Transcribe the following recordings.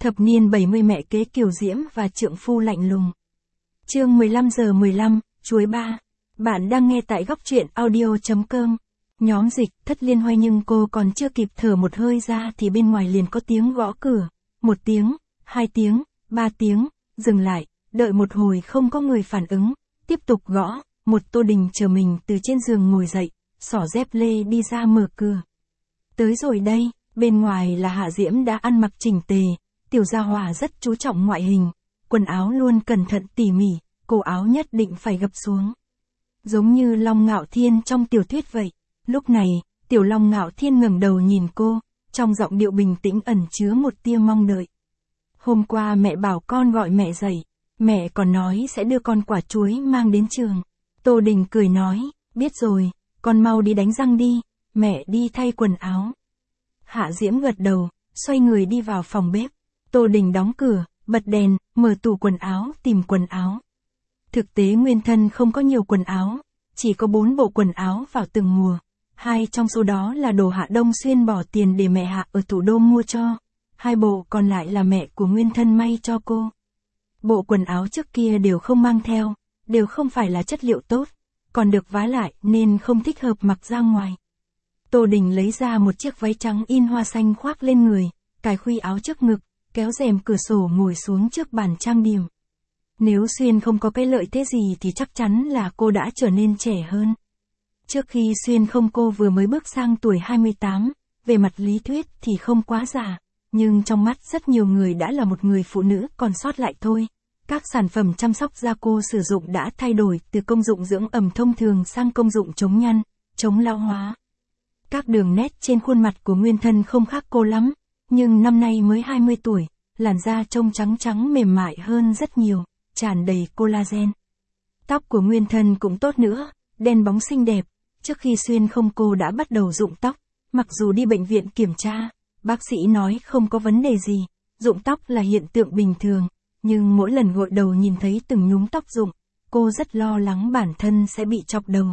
Thập niên 70 mẹ kế kiều diễm và trượng phu lạnh lùng. Chương 15:15, chuối ba. Bạn đang nghe tại góc truyện audio.com. Nhóm Dịch Thất liên hoay nhưng cô còn chưa kịp thở một hơi ra thì bên ngoài liền có tiếng gõ cửa. 1 tiếng, 2 tiếng, 3 tiếng, dừng lại, đợi một hồi không có người phản ứng, tiếp tục gõ. Một Tô Đình chờ mình từ trên giường ngồi dậy, xỏ dép lê đi ra mở cửa. Tới rồi đây, bên ngoài là Hạ Diễm đã ăn mặc chỉnh tề, tiểu gia hỏa rất chú trọng ngoại hình, quần áo luôn cẩn thận tỉ mỉ, cổ áo nhất định phải gập xuống. Giống như Long Ngạo Thiên trong tiểu thuyết vậy. Lúc này, tiểu Long Ngạo Thiên ngẩng đầu nhìn cô, trong giọng điệu bình tĩnh ẩn chứa một tia mong đợi. Hôm qua mẹ bảo con gọi mẹ dậy, mẹ còn nói sẽ đưa con quả chuối mang đến trường. Tô Đình cười nói, biết rồi, con mau đi đánh răng đi, mẹ đi thay quần áo. Hạ Diễm gật đầu, xoay người đi vào phòng bếp. Tô Đình đóng cửa, bật đèn, mở tủ quần áo, tìm quần áo. Thực tế nguyên thân không có nhiều quần áo, chỉ có 4 bộ quần áo vào từng mùa. 2 trong số đó là đồ Hạ Đông Xuyên bỏ tiền để mẹ Hạ ở thủ đô mua cho. 2 bộ còn lại là mẹ của nguyên thân may cho cô. Bộ quần áo trước kia đều không mang theo, đều không phải là chất liệu tốt, còn được vá lại nên không thích hợp mặc ra ngoài. Tô Đình lấy ra một chiếc váy trắng in hoa xanh khoác lên người, cài khuy áo trước ngực, kéo rèm cửa sổ ngồi xuống trước bàn trang điểm. Nếu Xuyên không có cái lợi thế gì thì chắc chắn là cô đã trở nên trẻ hơn. Trước khi Xuyên không cô vừa mới bước sang tuổi 28, về mặt lý thuyết thì không quá già, nhưng trong mắt rất nhiều người đã là một người phụ nữ còn sót lại thôi. Các sản phẩm chăm sóc da cô sử dụng đã thay đổi từ công dụng dưỡng ẩm thông thường sang công dụng chống nhăn, chống lão hóa. Các đường nét trên khuôn mặt của nguyên thân không khác cô lắm, nhưng năm nay mới 20 tuổi, làn da trông trắng trắng mềm mại hơn rất nhiều, tràn đầy collagen. Tóc của nguyên thân cũng tốt nữa, đen bóng xinh đẹp. Trước khi Xuyên không cô đã bắt đầu rụng tóc, mặc dù đi bệnh viện kiểm tra, bác sĩ nói không có vấn đề gì, rụng tóc là hiện tượng bình thường, nhưng mỗi lần gội đầu nhìn thấy từng nhúm tóc rụng, cô rất lo lắng bản thân sẽ bị chọc đầu.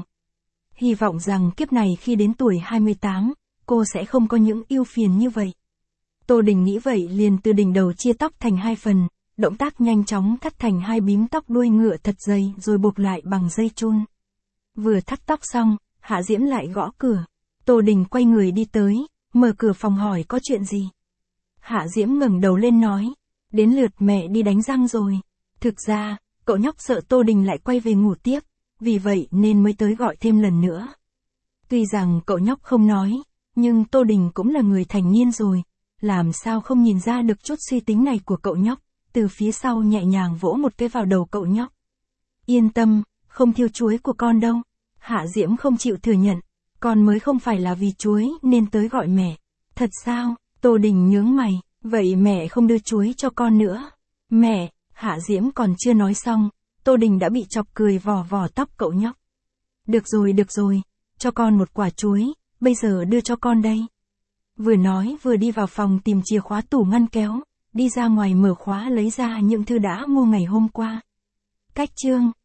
Hy vọng rằng kiếp này khi đến tuổi 28, cô sẽ không có những ưu phiền như vậy. Tô Đình nghĩ vậy liền từ đỉnh đầu chia tóc thành 2 phần, động tác nhanh chóng thắt thành 2 bím tóc đuôi ngựa thật dày rồi buộc lại bằng dây chun. Vừa thắt tóc xong, Hạ Diễm lại gõ cửa. Tô Đình quay người đi tới, mở cửa phòng hỏi có chuyện gì. Hạ Diễm ngẩng đầu lên nói, đến lượt mẹ đi đánh răng rồi. Thực ra, cậu nhóc sợ Tô Đình lại quay về ngủ tiếp, vì vậy nên mới tới gọi thêm lần nữa. Tuy rằng cậu nhóc không nói, nhưng Tô Đình cũng là người thành niên rồi, làm sao không nhìn ra được chút suy tính này của cậu nhóc, từ phía sau nhẹ nhàng vỗ một cái vào đầu cậu nhóc. Yên tâm, không thiêu chuối của con đâu. Hạ Diễm không chịu thừa nhận, con mới không phải là vì chuối nên tới gọi mẹ. Thật sao? Tô Đình nhướng mày, vậy mẹ không đưa chuối cho con nữa. Mẹ, Hạ Diễm còn chưa nói xong, Tô Đình đã bị chọc cười vò vò tóc cậu nhóc. Được rồi, cho con một quả chuối, bây giờ đưa cho con đây. Vừa nói vừa đi vào phòng tìm chìa khóa tủ ngăn kéo, đi ra ngoài mở khóa lấy ra những thư đã mua ngày hôm qua. Cách chương